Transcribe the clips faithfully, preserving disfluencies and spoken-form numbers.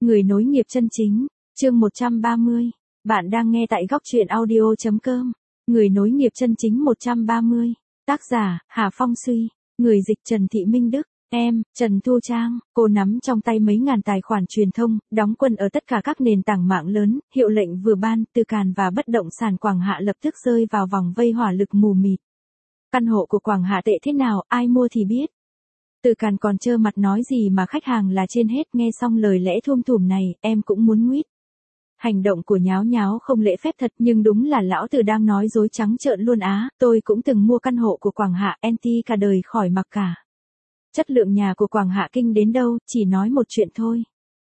Người nối nghiệp chân chính, chương một trăm ba mươi. Bạn đang nghe tại góc truyện audio.com. Người nối nghiệp chân chính một trăm ba mươi. Tác giả, Hà Phong Suy. Người dịch Trần Thị Minh Đức. Em, Trần Thu Trang, cô nắm trong tay mấy ngàn tài khoản truyền thông, đóng quân ở tất cả các nền tảng mạng lớn, hiệu lệnh vừa ban, Từ Càn và bất động sản Quảng Hạ lập tức rơi vào vòng vây hỏa lực mù mịt. Căn hộ của Quảng Hạ tệ thế nào, ai mua thì biết. Từ Càn còn trơ mặt nói gì mà khách hàng là trên hết, nghe xong lời lẽ thum thủm này, em cũng muốn nguýt. Hành động của Nháo Nháo không lễ phép thật, nhưng đúng là lão Từ đang nói dối trắng trợn luôn á, tôi cũng từng mua căn hộ của Quảng Hạ, anti cả đời khỏi mặc cả. Chất lượng nhà của Quảng Hạ kinh đến đâu, chỉ nói một chuyện thôi.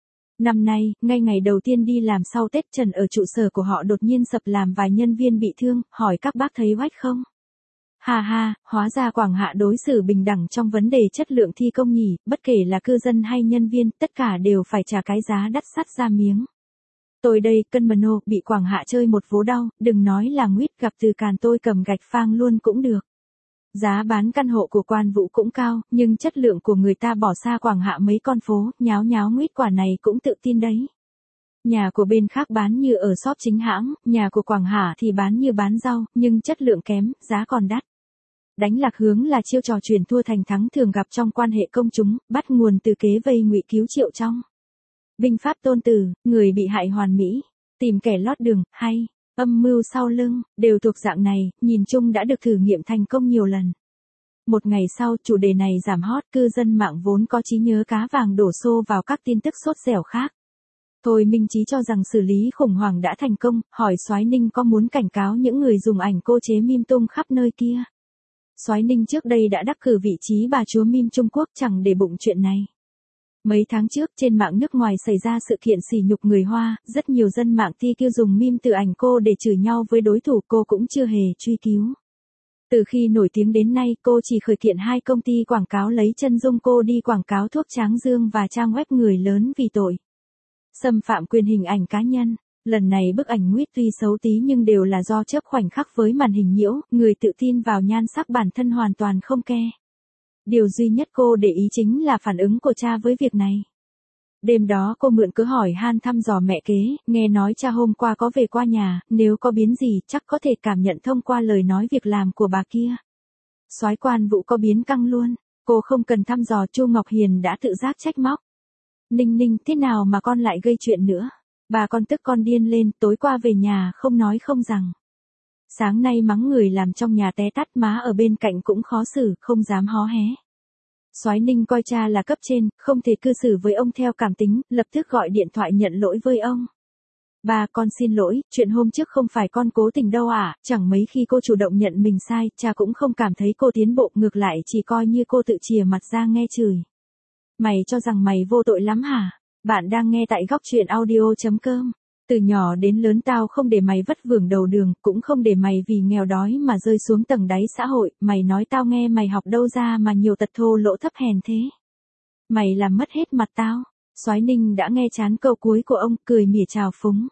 Năm nay, ngay ngày đầu tiên đi làm sau Tết, Trần ở trụ sở của họ đột nhiên sập làm vài nhân viên bị thương, hỏi các bác thấy oách không? Ha ha, hóa ra Quảng Hạ đối xử bình đẳng trong vấn đề chất lượng thi công nhỉ, bất kể là cư dân hay nhân viên, tất cả đều phải trả cái giá đắt sắt ra miếng. Tôi đây, cân mờ nô, bị Quảng Hạ chơi một vố đau, đừng nói là nguýt, gặp Từ Càn tôi cầm gạch phang luôn cũng được. Giá bán căn hộ của Quan Vũ cũng cao, nhưng chất lượng của người ta bỏ xa Quảng Hạ mấy con phố, Nháo Nháo nguýt quả này cũng tự tin đấy. Nhà của bên khác bán như ở shop chính hãng, nhà của Quảng Hạ thì bán như bán rau, nhưng chất lượng kém, giá còn đắt. Đánh lạc hướng là chiêu trò chuyển thua thành thắng thường gặp trong quan hệ công chúng, bắt nguồn từ kế vây ngụy cứu Triệu Trong. Binh pháp Tôn Tử, người bị hại hoàn mỹ, tìm kẻ lót đường, hay, âm mưu sau lưng, đều thuộc dạng này, nhìn chung đã được thử nghiệm thành công nhiều lần. Một ngày sau, chủ đề này giảm hot, cư dân mạng vốn có trí nhớ cá vàng đổ xô vào các tin tức sốt dẻo khác. Thôi Minh Chí cho rằng xử lý khủng hoảng đã thành công, hỏi Soái Ninh có muốn cảnh cáo những người dùng ảnh cô chế meme tung khắp nơi kia. Soái Ninh trước đây đã đắc cử vị trí bà chúa meme Trung Quốc, chẳng để bụng chuyện này. Mấy tháng trước, trên mạng nước ngoài xảy ra sự kiện sỉ nhục người Hoa, rất nhiều dân mạng ti kêu dùng meme từ ảnh cô để chửi nhau với đối thủ, cô cũng chưa hề truy cứu. Từ khi nổi tiếng đến nay, cô chỉ khởi kiện hai công ty quảng cáo lấy chân dung cô đi quảng cáo thuốc tráng dương và trang web người lớn vì tội xâm phạm quyền hình ảnh cá nhân. Lần này bức ảnh nguýt tuy xấu tí nhưng đều là do chớp khoảnh khắc với màn hình nhiễu, người tự tin vào nhan sắc bản thân hoàn toàn không ke. Điều duy nhất cô để ý chính là phản ứng của cha với việc này. Đêm đó cô mượn cớ hỏi han thăm dò mẹ kế, nghe nói cha hôm qua có về qua nhà, nếu có biến gì chắc có thể cảm nhận thông qua lời nói việc làm của bà kia. Soái Quan Vũ có biến căng luôn, cô không cần thăm dò, Chu Ngọc Hiền đã tự giác trách móc. Ninh Ninh, thế nào mà con lại gây chuyện nữa? Bà con tức con điên lên, tối qua về nhà không nói không rằng. Sáng nay mắng người làm trong nhà té tát, má ở bên cạnh cũng khó xử, không dám hó hé. Soái Ninh coi cha là cấp trên, không thể cư xử với ông theo cảm tính, lập tức gọi điện thoại nhận lỗi với ông. Bà, con xin lỗi, chuyện hôm trước không phải con cố tình đâu ạ, à, chẳng mấy khi cô chủ động nhận mình sai, cha cũng không cảm thấy cô tiến bộ, ngược lại chỉ coi như cô tự chìa mặt ra nghe chửi. Mày cho rằng mày vô tội lắm hả? Bạn đang nghe tại góc truyện audio.com. Từ nhỏ đến lớn tao không để mày vất vưởng đầu đường, cũng không để mày vì nghèo đói mà rơi xuống tầng đáy xã hội, mày nói tao nghe mày học đâu ra mà nhiều tật thô lỗ thấp hèn thế. Mày làm mất hết mặt tao. Soái Ninh đã nghe chán câu cuối của ông, cười mỉa chào phúng.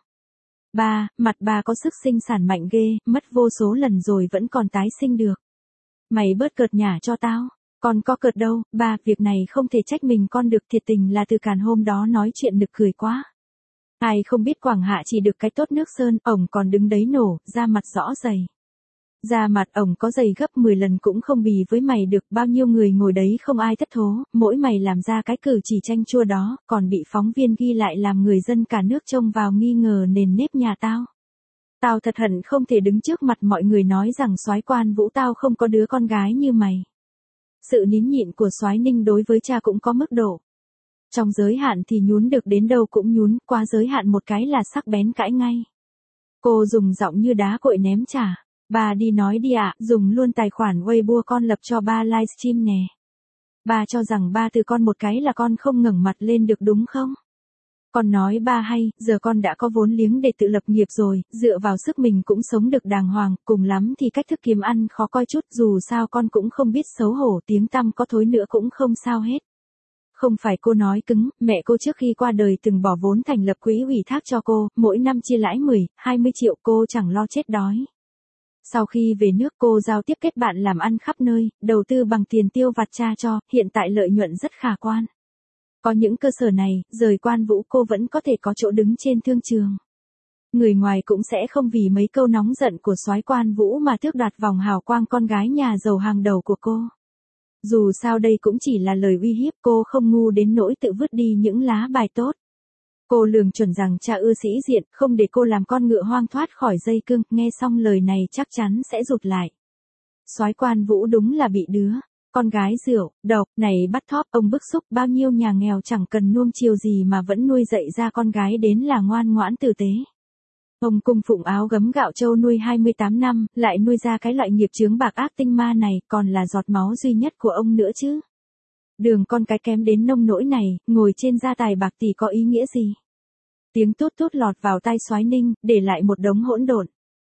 Ba, mặt bà có sức sinh sản mạnh ghê, mất vô số lần rồi vẫn còn tái sinh được. Mày bớt cợt nhả cho tao. Con có cợt đâu, ba, việc này không thể trách mình con được, thiệt tình là Từ Càn hôm đó nói chuyện nực cười quá. Ai không biết Quảng Hạ chỉ được cái tốt nước sơn, ổng còn đứng đấy nổ, da mặt rõ dày. Da mặt ổng có dày gấp mười lần cũng không bì với mày được, bao nhiêu người ngồi đấy không ai thất thố, mỗi mày làm ra cái cử chỉ chanh chua đó, còn bị phóng viên ghi lại làm người dân cả nước trông vào nghi ngờ nền nếp nhà tao. Tao thật hận không thể đứng trước mặt mọi người nói rằng Soái Quan Vũ tao không có đứa con gái như mày. Sự nín nhịn của Soái Ninh đối với cha cũng có mức độ. Trong giới hạn thì nhún được đến đâu cũng nhún, qua giới hạn một cái là sắc bén cãi ngay. Cô dùng giọng như đá cội ném trả. Bà đi nói đi ạ, à, dùng luôn tài khoản Weibo con lập cho ba livestream nè. Bà cho rằng ba từ con một cái là con không ngẩng mặt lên được đúng không? Con nói ba hay, giờ con đã có vốn liếng để tự lập nghiệp rồi, dựa vào sức mình cũng sống được đàng hoàng, cùng lắm thì cách thức kiếm ăn khó coi chút, dù sao con cũng không biết xấu hổ, tiếng tăm có thối nữa cũng không sao hết. Không phải cô nói cứng, mẹ cô trước khi qua đời từng bỏ vốn thành lập quỹ ủy thác cho cô, mỗi năm chia lãi mười, hai mươi triệu, cô chẳng lo chết đói. Sau khi về nước cô giao tiếp kết bạn làm ăn khắp nơi, đầu tư bằng tiền tiêu vặt cha cho, hiện tại lợi nhuận rất khả quan. Có những cơ sở này, rời Quan Vũ cô vẫn có thể có chỗ đứng trên thương trường. Người ngoài cũng sẽ không vì mấy câu nóng giận của soái Quan Vũ mà tước đoạt vòng hào quang con gái nhà giàu hàng đầu của cô. Dù sao đây cũng chỉ là lời uy hiếp, cô không ngu đến nỗi tự vứt đi những lá bài tốt. Cô lường chuẩn rằng cha ưa sĩ diện, không để cô làm con ngựa hoang thoát khỏi dây cương, nghe xong lời này chắc chắn sẽ rụt lại. Soái Quan Vũ đúng là bị đứa con gái rượu, độc, này bắt thóp, ông bức xúc, bao nhiêu nhà nghèo chẳng cần nuông chiều gì mà vẫn nuôi dạy ra con gái đến là ngoan ngoãn tử tế. Ông cung phụng áo gấm gạo châu nuôi hai mươi tám năm, lại nuôi ra cái loại nghiệp chướng bạc ác tinh ma này, còn là giọt máu duy nhất của ông nữa chứ. Đường con cái kém đến nông nỗi này, ngồi trên gia tài bạc thì có ý nghĩa gì? Tiếng tút tút lọt vào tai Soái Ninh, để lại một đống hỗn độn.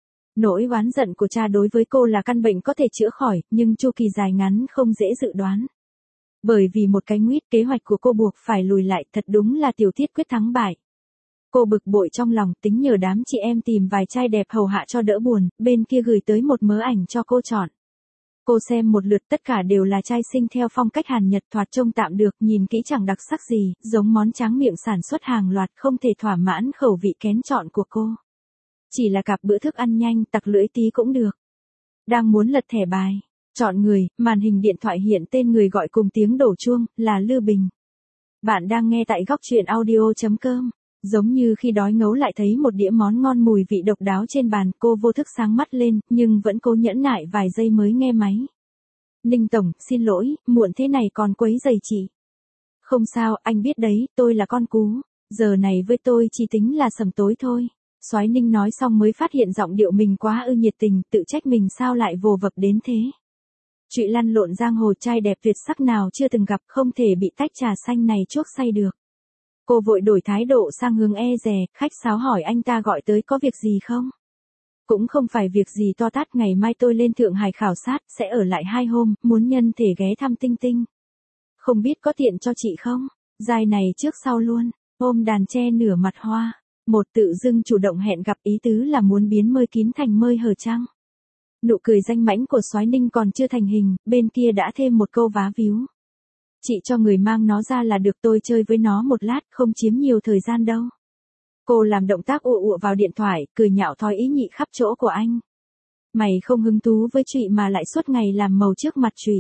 Nỗi oán giận của cha đối với cô là căn bệnh có thể chữa khỏi, nhưng chu kỳ dài ngắn không dễ dự đoán. Bởi vì một cái nguyết, kế hoạch của cô buộc phải lùi lại, thật đúng là tiểu tiết quyết thắng bại. Cô bực bội trong lòng, tính nhờ đám chị em tìm vài trai đẹp hầu hạ cho đỡ buồn, bên kia gửi tới một mớ ảnh cho cô chọn. Cô xem một lượt, tất cả đều là trai xinh theo phong cách Hàn Nhật, thoạt trông tạm được, nhìn kỹ chẳng đặc sắc gì, giống món tráng miệng sản xuất hàng loạt, không thể thỏa mãn khẩu vị kén chọn của cô. Chỉ là cặp bữa thức ăn nhanh, tặc lưỡi tí cũng được. Đang muốn lật thẻ bài, chọn người, màn hình điện thoại hiện tên người gọi cùng tiếng đổ chuông, là Lư Bình. Bạn đang nghe tại góc truyện audio chấm com. Giống như khi đói ngấu lại thấy một đĩa món ngon mùi vị độc đáo trên bàn, cô vô thức sáng mắt lên, nhưng vẫn cố nhẫn nại vài giây mới nghe máy. Ninh Tổng, xin lỗi, muộn thế này còn quấy rầy chị. Không sao, anh biết đấy, tôi là con cú. Giờ này với tôi chỉ tính là sầm tối thôi. Soái Ninh nói xong mới phát hiện giọng điệu mình quá ư nhiệt tình, tự trách mình sao lại vồ vập đến thế. Chuyện lăn lộn giang hồ trai đẹp tuyệt sắc nào chưa từng gặp, không thể bị tách trà xanh này chuốc say được. Cô vội đổi thái độ sang hướng e dè, khách sáo hỏi anh ta gọi tới có việc gì không? Cũng không phải việc gì to tát, ngày mai tôi lên Thượng Hải khảo sát, sẽ ở lại hai hôm, muốn nhân thể ghé thăm Tinh Tinh. Không biết có tiện cho chị không? Dài này trước sau luôn, ôm đàn che nửa mặt hoa. Một tự dưng chủ động hẹn gặp, ý tứ là muốn biến mơi kín thành mơi hở trăng. Nụ cười danh mãnh của Soái Ninh còn chưa thành hình, bên kia đã thêm một câu vá víu. Chị cho người mang nó ra là được, tôi chơi với nó một lát, không chiếm nhiều thời gian đâu. Cô làm động tác ụ ụ vào điện thoại, cười nhạo thói ý nhị khắp chỗ của anh. Mày không hứng thú với chị mà lại suốt ngày làm màu trước mặt chị.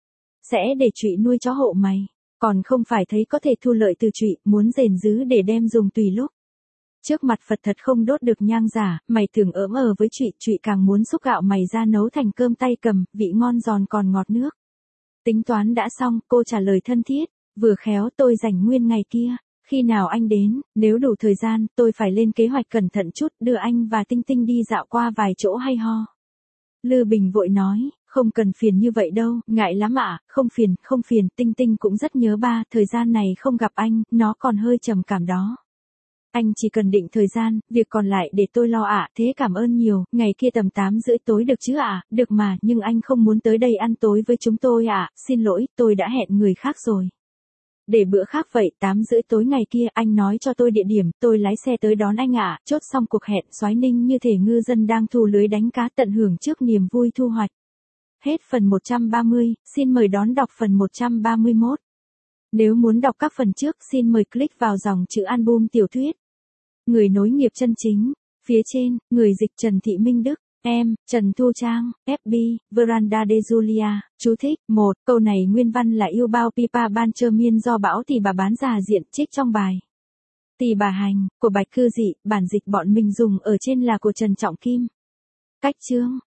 Sẽ để chị nuôi chó hộ mày, còn không phải thấy có thể thu lợi từ chị, muốn rền rứ để đem dùng tùy lúc. Trước mặt Phật thật không đốt được nhang giả, mày thường ỡm ờ với chị, chị càng muốn xúc gạo mày ra nấu thành cơm tay cầm, vị ngon giòn còn ngọt nước. Tính toán đã xong, cô trả lời thân thiết, vừa khéo tôi rảnh nguyên ngày kia, khi nào anh đến, nếu đủ thời gian, tôi phải lên kế hoạch cẩn thận chút, đưa anh và Tinh Tinh đi dạo qua vài chỗ hay ho. Lư Bình vội nói, không cần phiền như vậy đâu, ngại lắm ạ, không phiền, không phiền, Tinh Tinh cũng rất nhớ ba, thời gian này không gặp anh, nó còn hơi trầm cảm đó. Anh chỉ cần định thời gian, việc còn lại để tôi lo ạ, thế cảm ơn nhiều, ngày kia tầm tám rưỡi tối được chứ ạ, được mà, nhưng anh không muốn tới đây ăn tối với chúng tôi ạ, xin lỗi, tôi đã hẹn người khác rồi. Để bữa khác vậy, tám rưỡi tối ngày kia, anh nói cho tôi địa điểm, tôi lái xe tới đón anh ạ, chốt xong cuộc hẹn, Soái Ninh như thể ngư dân đang thu lưới đánh cá, tận hưởng trước niềm vui thu hoạch. Hết phần một trăm ba mươi, xin mời đón đọc phần một trăm ba mươi mốt. Nếu muốn đọc các phần trước, xin mời click vào dòng chữ album tiểu thuyết. Người nối nghiệp chân chính, phía trên, người dịch Trần Thị Minh Đức, em, Trần Thu Trang, ép bê, Veranda de Julia, chú thích, một, câu này nguyên văn là yêu bao pipa ban chơ miên do bão thì bà bán già diện trích trong bài. Tỳ bà hành, của Bạch Cư Dị, bản dịch bọn mình dùng ở trên là của Trần Trọng Kim. Cách chương.